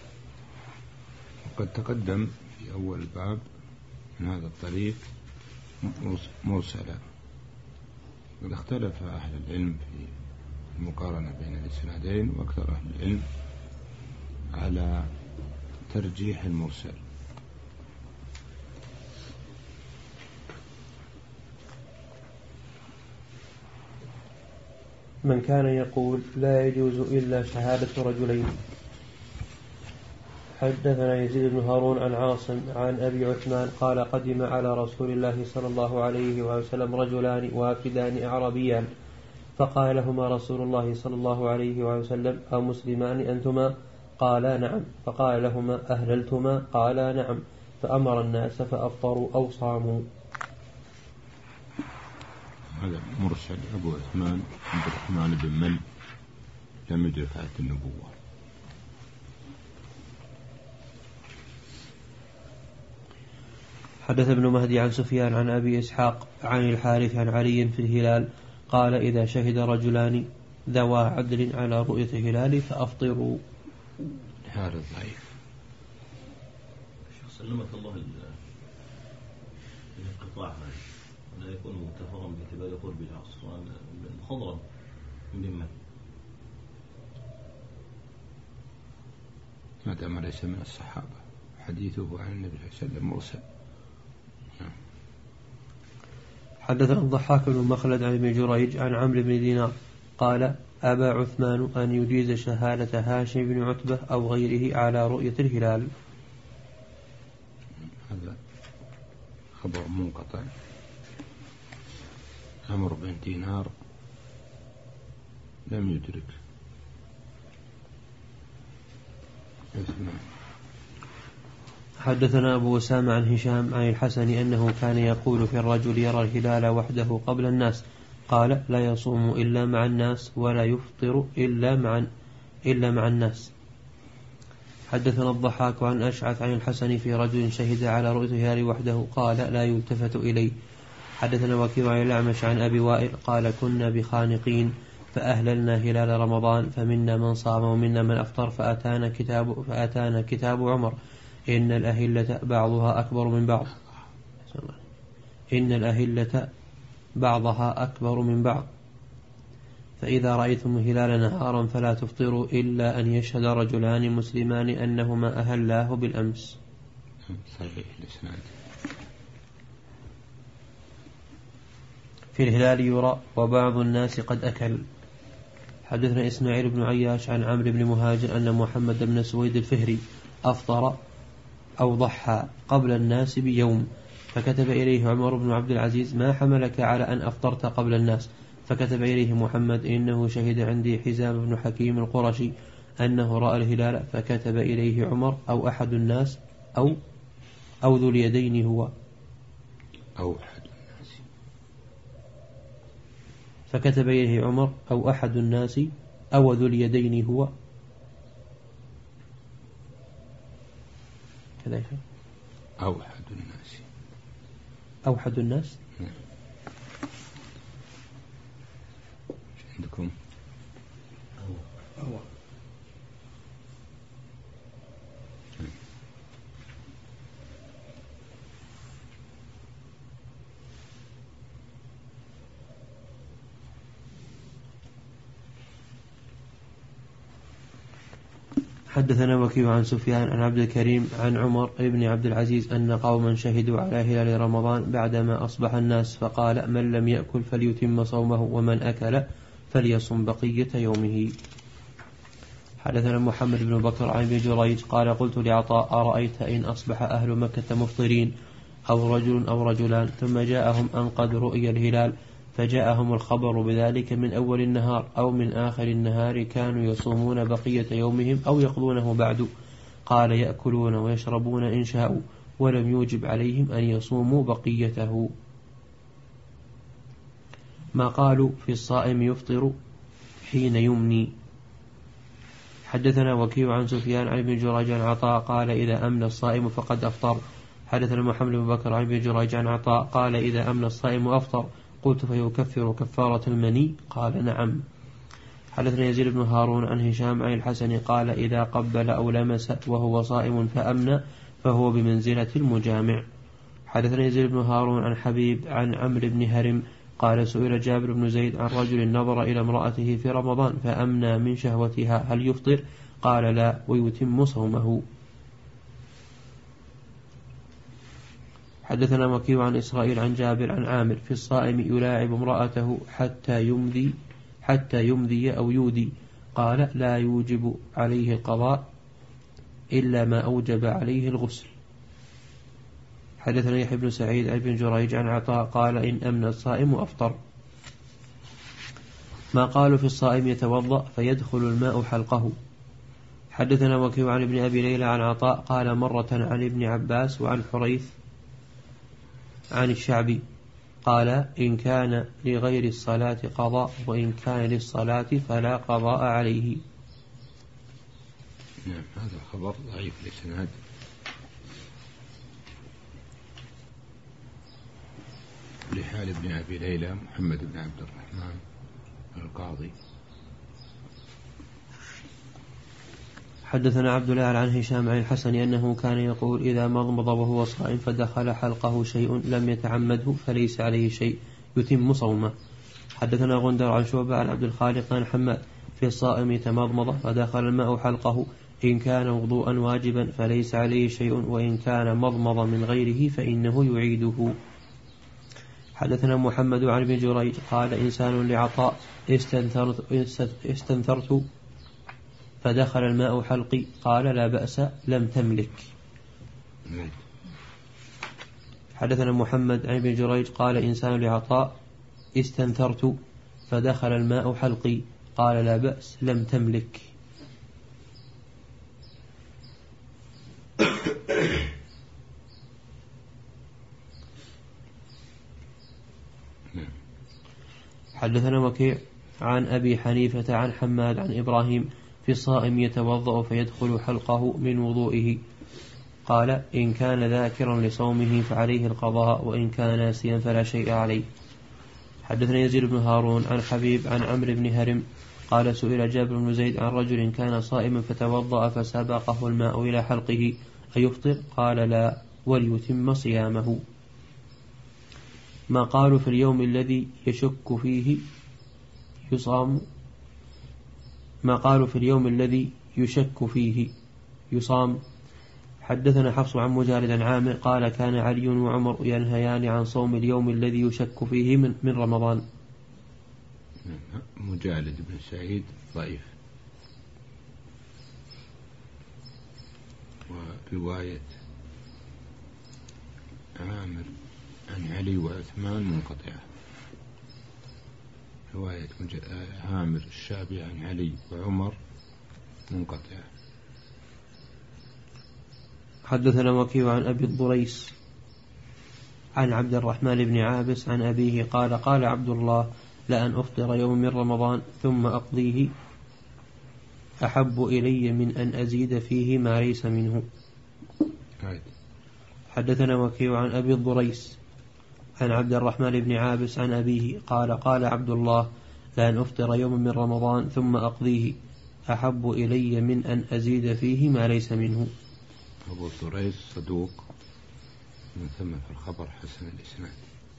وقد تقدم في أول الباب من هذا الطريق مرسلة. قد اختلف أهل العلم في المقارنة بين الإسنادين، وأكثر أهل العلم على ترجيح المرسل. من كان يقول لا يجوز إلا شهادة رجلين. حدثنا يزيد بن هارون عن عاصم عن أبي عثمان قال قدم على رسول الله صلى الله عليه وسلم رجلان وافدان أعرابيان، فقال لهما رسول الله صلى الله عليه وسلم أو مسلمان أنتما؟ قالا نعم. فقال لهما أهللتما؟ قالا نعم. فأمر الناس فأفطروا أو صاموا. هذا مرسل أبو عثمان عبد الرحمن بن من لم يدرك آية النبوة. حدث ابن مهدي عن سفيان عن أبي إسحاق عن الحارث عن علي في الهلال قال إذا شهد رجلان ذوى عدل على رؤية الهلال فأفطروا. هذا ضعيف. سلمك الله الانقطاع هذا لا يكون متفقا باعتبار قرب العصر خضرا ممن ما دام ليس من الصحابة حديثه عن النبي صلى الله عليه وسلم مرسل. حدثنا الضحاك بن مخلد عن ابن جريج عن عمرو بن دينار قال أبى عثمان أن يجيز شهادة هاشم بن عتبة أو غيره على رؤية الهلال. هذا خبر منقطع. عمرو بن دينار لم يدرك عثمان. حدثنا أبو أسامة عن هشام عن الحسن أنه كان يقول في الرجل يرى الهلال وحده قبل الناس قال لا يصوم إلا مع الناس ولا يفطر إلا مع إلا مع الناس. حدثنا الضحاك عن أشعث عن الحسن في رجل شهد على رؤية الهلال وحده قال لا يلتفت إليه. حدثنا وكيع عن الأعمش عن أبي وائل قال كنا بخانقين فأهللنا هلال رمضان فمنا من صام ومنا من أفطر فأتانا كتاب فأتانا كتاب عمر إن الأهلة بعضها أكبر من بعض إن الأهلة بعضها أكبر من بعض فإذا رأيتم الهلال نهارا فلا تفطروا إلا أن يشهد رجلان مسلمان أنهما أهلاه بالأمس. في الهلال يرى وبعض الناس قد أكل. حدثنا إسماعيل بن عياش عن عمرو بن مهاجر أن محمد بن سويد الفهري أفطر أو ضحى قبل الناس بيوم فكتب إليه عمر بن عبد العزيز ما حملك على أن أفطرت قبل الناس؟ فكتب إليه محمد إنه شهد عندي حزام بن حكيم القرشي أنه رأى الهلال. فكتب إليه عمر أو أحد الناس أو أو ذو اليدين هو أو أحد الناس. فكتب إليه عمر أو أحد الناس أو ذو اليدين هو كذا أو أحد الناس أو أحد الناس. نعم. عندكم أو أو حدثنا وكيع عن سفيان عن عبد الكريم عن عمر بن عبد العزيز أن قوما شهدوا على هلال رمضان بعدما أصبح الناس فقال من لم يأكل فليتم صومه ومن أكل فليصم بقية يومه. حدثنا محمد بن بكر عن ابن جريج قال قلت لعطاء أرأيت إن أصبح أهل مكة مفطرين أو رجل أو رجلان ثم جاءهم أن قد رؤي الهلال فجاءهم الخبر بذلك من أول النهار أو من آخر النهار كانوا يصومون بقية يومهم أو يقضونه بعد؟ قال يأكلون ويشربون إن شاءوا ولم يوجب عليهم أن يصوموا بقيته. ما قالوا في الصائم يفطر حين يمني. حدثنا وكيع عن سفيان عن ابن جريج عن عطاء قال إذا أمن الصائم فقد أفطر. حدثنا محمد بن بكر عن ابن جريج عن عطاء قال إذا أمن الصائم أفطر. قلت فيكفر كفارة المني؟ قال نعم. حدثنا يزيد بن هارون عن هشام عن الحسن قال إذا قبل أو لمس وهو صائم فأمنى فهو بمنزلة المجامع. حدثنا يزيد بن هارون عن حبيب عن عمرو بن هرم قال سئل جابر بن زيد عن رجل نظر إلى امرأته في رمضان فأمنى من شهوتها هل يفطر؟ قال لا ويتم صومه. حدثنا وكيع عن إسرائيل عن جابر عن عامر في الصائم يلاعب امرأته حتى يمضي حتى يمضي أو يودي قال لا يوجب عليه القضاء إلا ما أوجب عليه الغسل. حدثنا يحيى بن سعيد عن ابن جريج عن عطاء قال إن أمن الصائم أفطر. ما قالوا في الصائم يتوضأ فيدخل الماء حلقه. حدثنا وكيع عن ابن أبي ليلى عن عطاء قال مرة عن ابن عباس وعن حريث عن الشعبي قال إن كان لغير الصلاة قضاء وإن كان للصلاة فلا قضاء عليه. نعم هذا خبر ضعيف الإسناد لحال ابن أبي ليلى محمد بن عبد الرحمن القاضي. حدثنا عبد الله عن هشام عن الحسن أنه كان يقول إذا مضمض وهو صائم فدخل حلقه شيء لم يتعمده فليس عليه شيء يتم صومه. حدثنا غندر عن شعبة عن عبد الخالق عن حماد في الصائم يتمضمض فدخل الماء حلقه إن كان وضوءا واجبا فليس عليه شيء وإن كان مضمض من غيره فإنه يعيده. حدثنا محمد عن ابن جريج قال إنسان لعطاء استنثرت, استنثرت فدخل الماء حلقي قال لا بأس لم تملك. حدثنا محمد عن ابن جريج قال إنسان لعطاء استنثرت فدخل الماء حلقي قال لا بأس لم تملك. حدثنا وكيع عن أبي حنيفة عن حماد عن إبراهيم في الصائم يتوضأ فيدخل حلقه من وضوئه قال إن كان ذاكرا لصومه فعليه القضاء وإن كان ناسيا فلا شيء عليه. حدثنا يزيد بن هارون عن حبيب عن عمرو بن هرم قال سئل جابر بن زيد عن رجل كان صائما فتوضأ فسبقه الماء إلى حلقه أيفطر؟ قال لا وليتم صيامه. ما قالوا في اليوم الذي يشك فيه يصام ما قالوا في اليوم الذي يشك فيه يصام. حدثنا حفص عن مجالد عن عامر قال كان علي وعمر ينهيان عن صوم اليوم الذي يشك فيه من, من رمضان. مجالد بن سعيد ضعيف. ورواية عامر عن علي وعثمان منقطعة. رواية عامر الشعبي عن علي وعمر منقطعة. حدثنا وكيع عن أبي الضريس عن عبد الرحمن بن عابس عن أبيه قال قال عبد الله لأن أفطر يوم من رمضان ثم أقضيه أحب إلي من أن أزيد فيه ما ليس منه. حدثنا وكيع عن أبي الضريس عن عبد الرحمن بن عابس عن أبيه قال قال عبد الله لأن أفطر يوم من رمضان ثم أقضيه أحب إلي من أن أزيد فيه ما ليس منه. أبو الضريس صدوق من ثم في الخبر حسن الإسناد.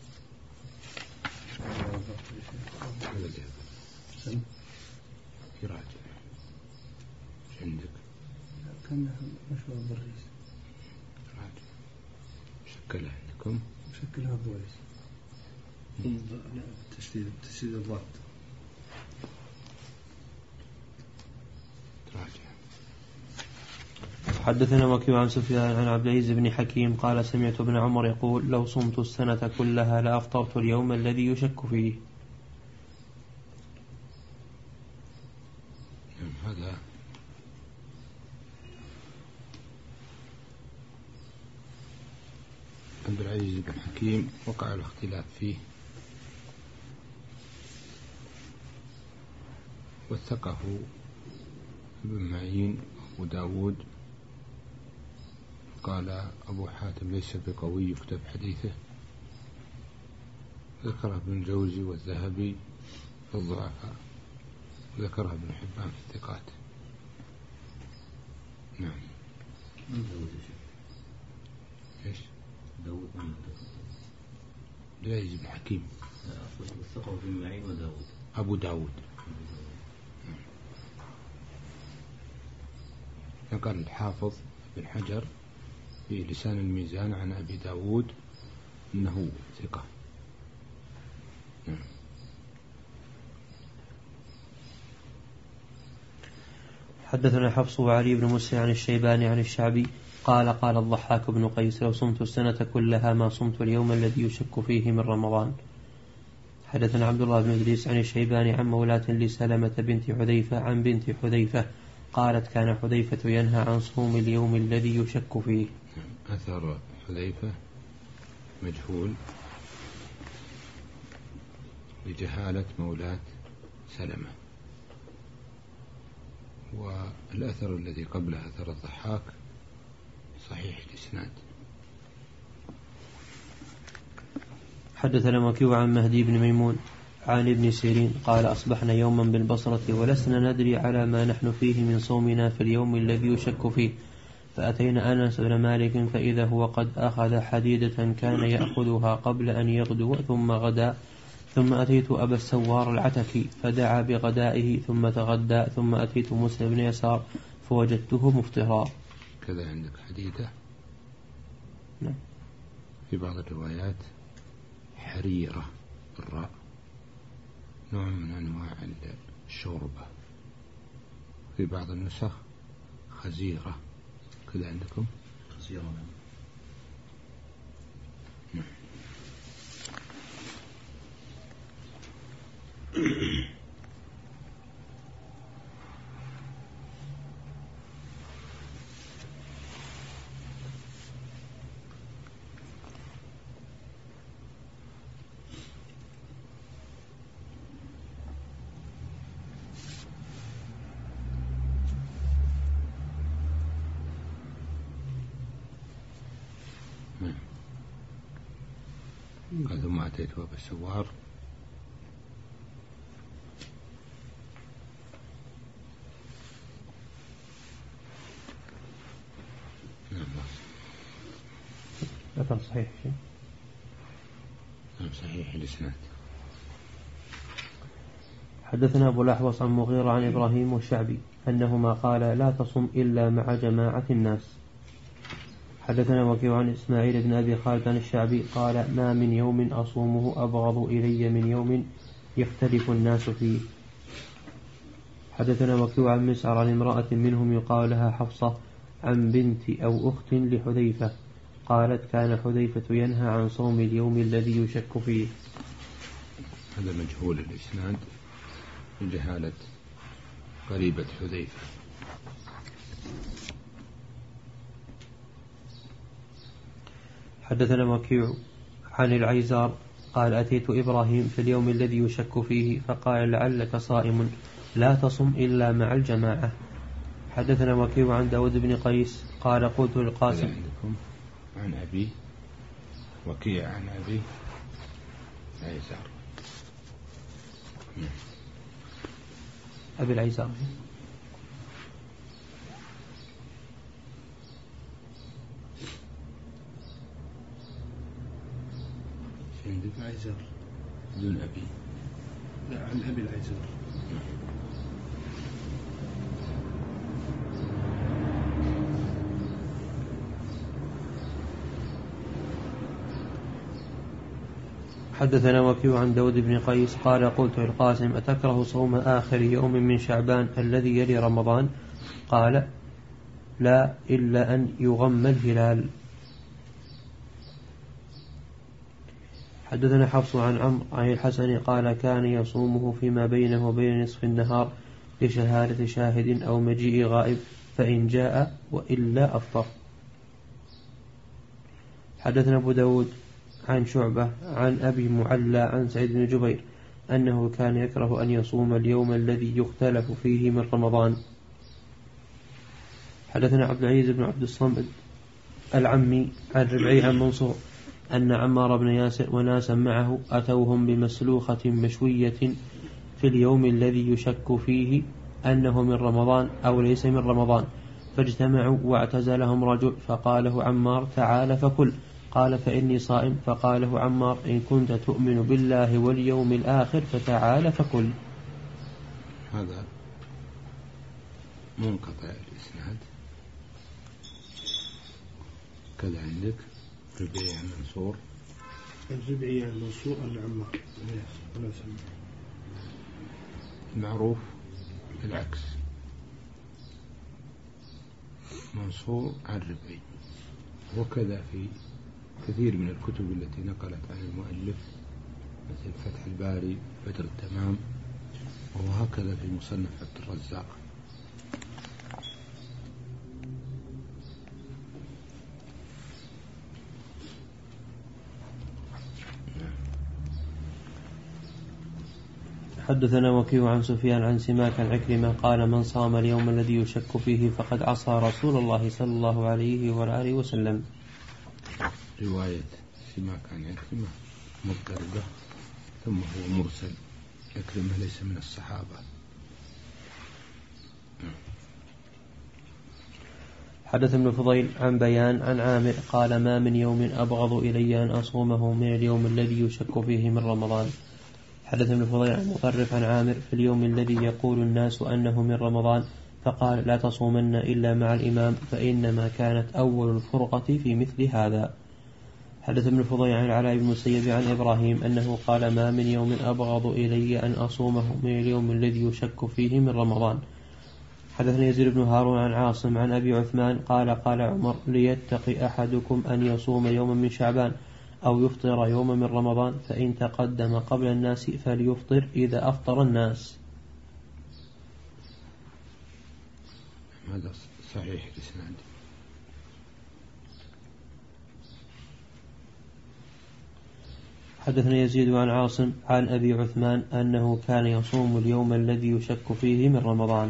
يراجع عندك كان مشهور الضريس راجع شكلها عندكم شكلها الضريس لا تشديد تشديد الضغط راجع. حدثنا وكيع عن سفيان عن عبد العزيز بن حكيم قال سمعت ابن عمر يقول لو صمت السنة كلها لأفطرت اليوم الذي يشك فيه. هذا عبد العزيز بن حكيم وقع الاختلاف فيه وثقه ابن معين وداود قال أبو حاتم ليس بقوي يكتب حديثه. ذكر ابن الجوزي والذهبي في الضعفاء. ذكرها ابن حبان في الثقات. نعم. من داود يا شيخ؟ ايش؟ داود من لا يجي ابن حكيم. لا أصل الثقة في معين وداود. أبو داود. نقل الحافظ بن حجر في لسان الميزان عن أبي داود أنه ثقة. نعم. حدثنا حفص وعلي بن مسلم عن الشيباني عن الشعبي قال قال الضحاك بن قيس لو صمت السنة كلها ما صمت اليوم الذي يشك فيه من رمضان. حدثنا عبد الله بن إدريس عن الشيباني عن مولاة لسلمة بنت حذيفة عن بنت حذيفة قالت كان حذيفة ينهى عن صوم اليوم الذي يشك فيه. أثر حذيفة مجهول لجهالة مولاة سلمة، والأثر الذي قبله أثر الضحاك صحيح الإسناد. حدثنا وكيع عن مهدي بن ميمون عن ابن سيرين قال أصبحنا يوما بالبصرة ولسنا ندري على ما نحن فيه من صومنا في اليوم الذي يشك فيه، فأتينا أنس بن مالك فإذا هو قد أخذ حديدة كان يأخذها قبل أن يغدو ثم غدا، ثم أتيت أبا السوار العتكي فدعا بغدائه ثم تغدى، ثم أتيت موسى بن يسار فوجدته مفطرا. كذا عندك حديدة. نعم. في بعض الروايات حريرة الراء، نوع من أنواع الشوربة. في بعض النسخ خزيرة. كذا عندكم خزيرة. نعم. قال ثم أتيت أبا السوار نعم. لكن صحيح شيء. نعم صحيح الإسناد. حدثنا أبو الأحوص عن مغيرة عن إبراهيم والشعبي أنهما قال لا تصم إلا مع جماعة الناس. حدثنا وكيع عن إسماعيل بن أبي خالد عن الشعبي قال ما من يوم أصومه أبغض إلي من يوم يختلف الناس فيه. حدثنا وكيع عن مسعر عن امرأة منهم يقال لها حفصة عن بنت أو أخت لحذيفة قالت كان حذيفة ينهى عن صوم اليوم الذي يشك فيه. هذا مجهول الإسناد من جهالة قريبة حذيفة. حدثنا وكيع عن العيزار قال أتيت إبراهيم في اليوم الذي يشك فيه فقال لعلك صائم لا تصم إلا مع الجماعة. حدثنا وكيع عن داود بن قيس قال قلت للقاسم عندكم عن أبي وكيع عن أبي العيزار. أبي العيزار عندك العيزار دون أبي. لا عن أبي العيزار. حدثنا وكيع عن داود بن قيس قال قلت للقاسم أتكره صوم آخر يوم من شعبان الذي يلي رمضان؟ قال لا إلا أن يغم الهلال. حدثنا حفص عن عمرو عن الحسن قال كان يصومه فيما بينه وبين نصف النهار لشهادة شاهد أو مجيء غائب فإن جاء وإلا أفطر. حدثنا أبو داود عن شعبة عن أبي معلى عن سعيد بن جبير أنه كان يكره أن يصوم اليوم الذي يختلف فيه من رمضان. حدثنا عبد العزيز بن عبد الصمد العمي عن ربعي عن منصور أن عمار بن ياسر وناسا معه أتوهم بمسلوخة مشوية في اليوم الذي يشك فيه أنه من رمضان أو ليس من رمضان، فاجتمعوا واعتزلهم رجل فقاله عمار تعال فكل، قال فإني صائم، فقاله عمار إن كنت تؤمن بالله واليوم الآخر فتعال فكل. هذا منقطع الإسناد كذا عندك. ربيع منصور الربيع منصور عن عمار المعروف بالعكس، منصور عن ربيع، وكذا في كثير من الكتب التي نقلت عن المؤلف مثل فتح الباري، بدر التمام، وهكذا في مصنف عبد الرزاق. حدثنا وكيع عن سفيان عن سماك عن عكرمة قال من صام اليوم الذي يشك فيه فقد عصى رسول الله صلى الله عليه وآله وسلم. رواية سماك عن عكرمة مضطربة، ثم هو مرسل، عكرمة ليس من الصحابة. حدث ابن فضيل عن بيان عن عامر قال ما من يوم أبغض إلي أن أصومه من اليوم الذي يشك فيه من رمضان. حدث ابن فضيل عن مطرف عن عامر في اليوم الذي يقول الناس أنه من رمضان، فقال لا تصومن إلا مع الإمام فإنما كانت أول الفرقة في مثل هذا. حدث ابن فضيل عن العلاء بن المسيب عن إبراهيم أنه قال ما من يوم أبغض إلي أن أصومه من اليوم الذي يشك فيه من رمضان. حدثنا يزيد بن هارون عن عاصم عن أبي عثمان قال قال عمر ليتقي أحدكم أن يصوم يوما من شعبان أو يفطر يوما من رمضان، فإن تقدم قبل الناس فليفطر إذا أفطر الناس. هذا صحيح الإسناد. حدثنا يزيد عن عاصم عن أبي عثمان أنه كان يصوم اليوم الذي يشك فيه من رمضان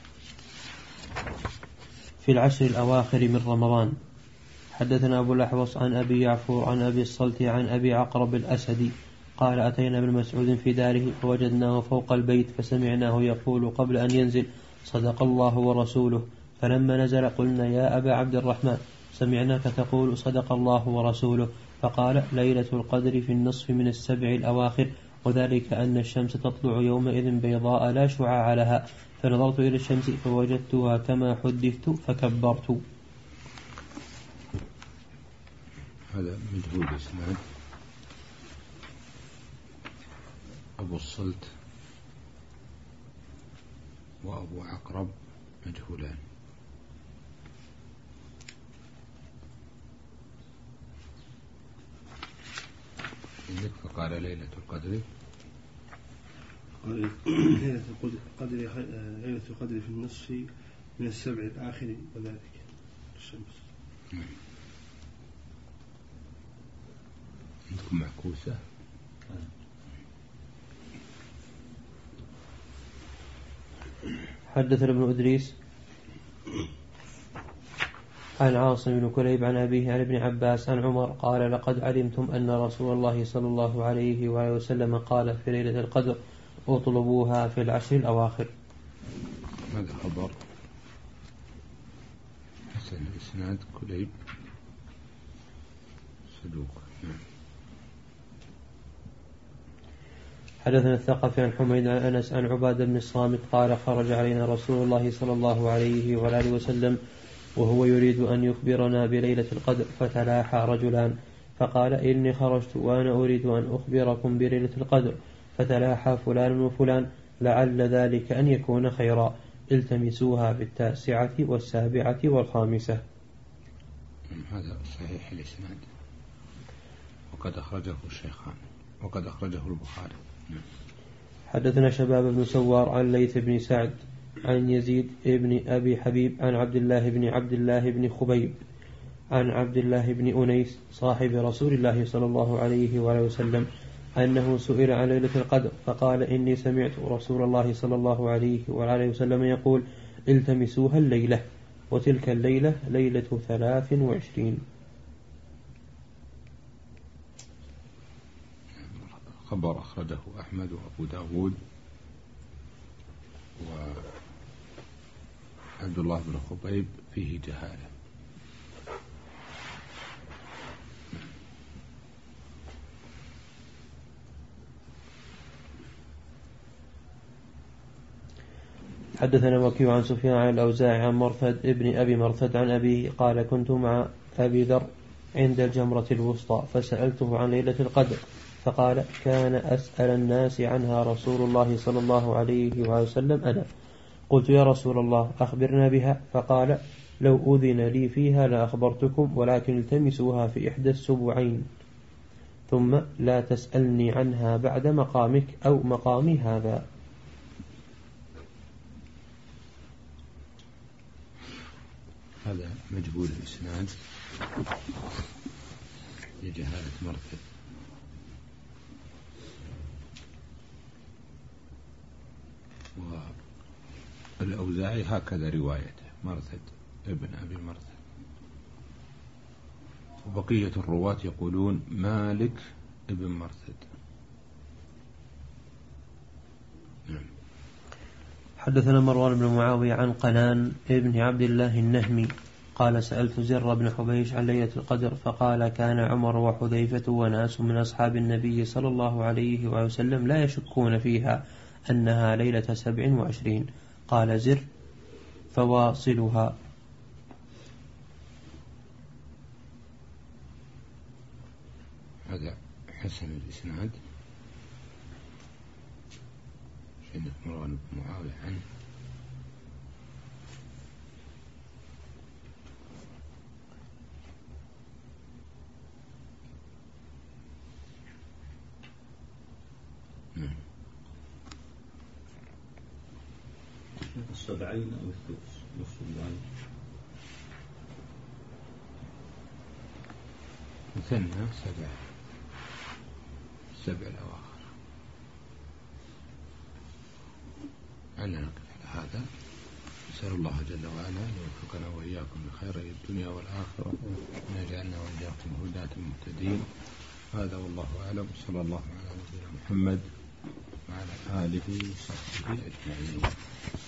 في العشر الأواخر من رمضان. حدثنا أبو الأحوص عن أبي يعفور عن أبي الصلت عن أبي عقرب الأسدي قال أتينا ابن مسعود في داره فوجدناه فوق البيت فسمعناه يقول قبل أن ينزل صدق الله ورسوله، فلما نزل قلنا يا أبا عبد الرحمن سمعناك تقول صدق الله ورسوله، فقال ليلة القدر في النصف من السبع الأواخر، وذلك أن الشمس تطلع يومئذ بيضاء لا شعاع لها، فنظرت إلى الشمس فوجدتها كما حدثت فكبرت. هذا مجهول اسناد. أبو الصلت وأبو عقرب مجهولان. عندك فقال ليلة القدر ليلة القدر ليلة القدر في النصف من السبع الآخر وذلك الشمس. عندكم معكوسة. حدثنا ابن إدريس عن عاصم بن كليب عن أبيه عن ابن عباس عن عمر قال لقد علمتم أن رسول الله صلى الله عليه وآله وسلم قال في ليلة القدر اطلبوها في العشر الأواخر. هذا خبر حسن الإسناد. كليب صدوق. حدثنا الثقفي عن حميد عن أنس عن عبادة بن الصامت قال خرج علينا رسول الله صلى الله عليه وآله وسلم وهو يريد أن يخبرنا بليلة القدر، فتلاحى رجلان فقال إني خرجت وأنا أريد أن أخبركم بليلة القدر، فتلاحى فلان وفلان لعل ذلك أن يكون خيرا، التمسوها بالتاسعة والسابعة والخامسة. هذا صحيح الإسناد وقد أخرجه الشيخان وقد أخرجه البخاري. حدثنا شباب بن سوار عن ليث بن سعد عن يزيد بن أبي حبيب عن عبد الله بن عبد الله بن خبيب عن عبد الله بن أنيس صاحب رسول الله صلى الله عليه وآله وسلم أنه سئل عن ليلة القدر فقال إني سمعت رسول الله صلى الله عليه وآله وسلم يقول التمسوها الليلة، وتلك الليلة ليلة ثلاث وعشرين. خبر أخرجه أحمد وأبو داود وعبد الله بن خبيب فيه جهالة. حدثنا وكيع عن سفيان عن الأوزاعي عن مرثد ابن أبي مرثد عن أبيه قال كنت مع أبي ذر عند الجمرة الوسطى فسألته عن ليلة القدر فقال كان أسأل الناس عنها رسول الله صلى الله عليه وسلم أنا. قلت يا رسول الله أخبرنا بها، فقال لو أذن لي فيها لأخبرتكم ولكن التمسوها في إحدى السبعين ثم لا تسألني عنها بعد مقامك أو مقامي هذا. هذا مجهول الإسناد لجهالة مرثد. والأوزاعي هكذا روايته مرثد ابن أبي مرثد، وبقية الرواة يقولون مالك ابن مرثد. نعم. حدثنا مروان بن معاوية عن قنان ابن عبد الله النهمي قال سألت زر بن حبيش عن ليلة القدر فقال كان عمر وحذيفة وناس من أصحاب النبي صلى الله عليه وسلم لا يشكون فيها أنها ليلة سبع وعشرين. قال زر فواصلها. هذا حسن الإسناد. عندك مروان بن معاوية عنه السبعين أو الثلث نصف السبعين مثنى سبع سبع الأواخر. أنا نقف على هذا. نسأل الله جل وعلا أن يوفقنا وإياكم لخير الدنيا والآخرة وأن يجعلنا وإياكم هداة مهتدين. هذا والله أعلم. صلى الله على نبينا محمد وعلى آله وصحبه أجمعين.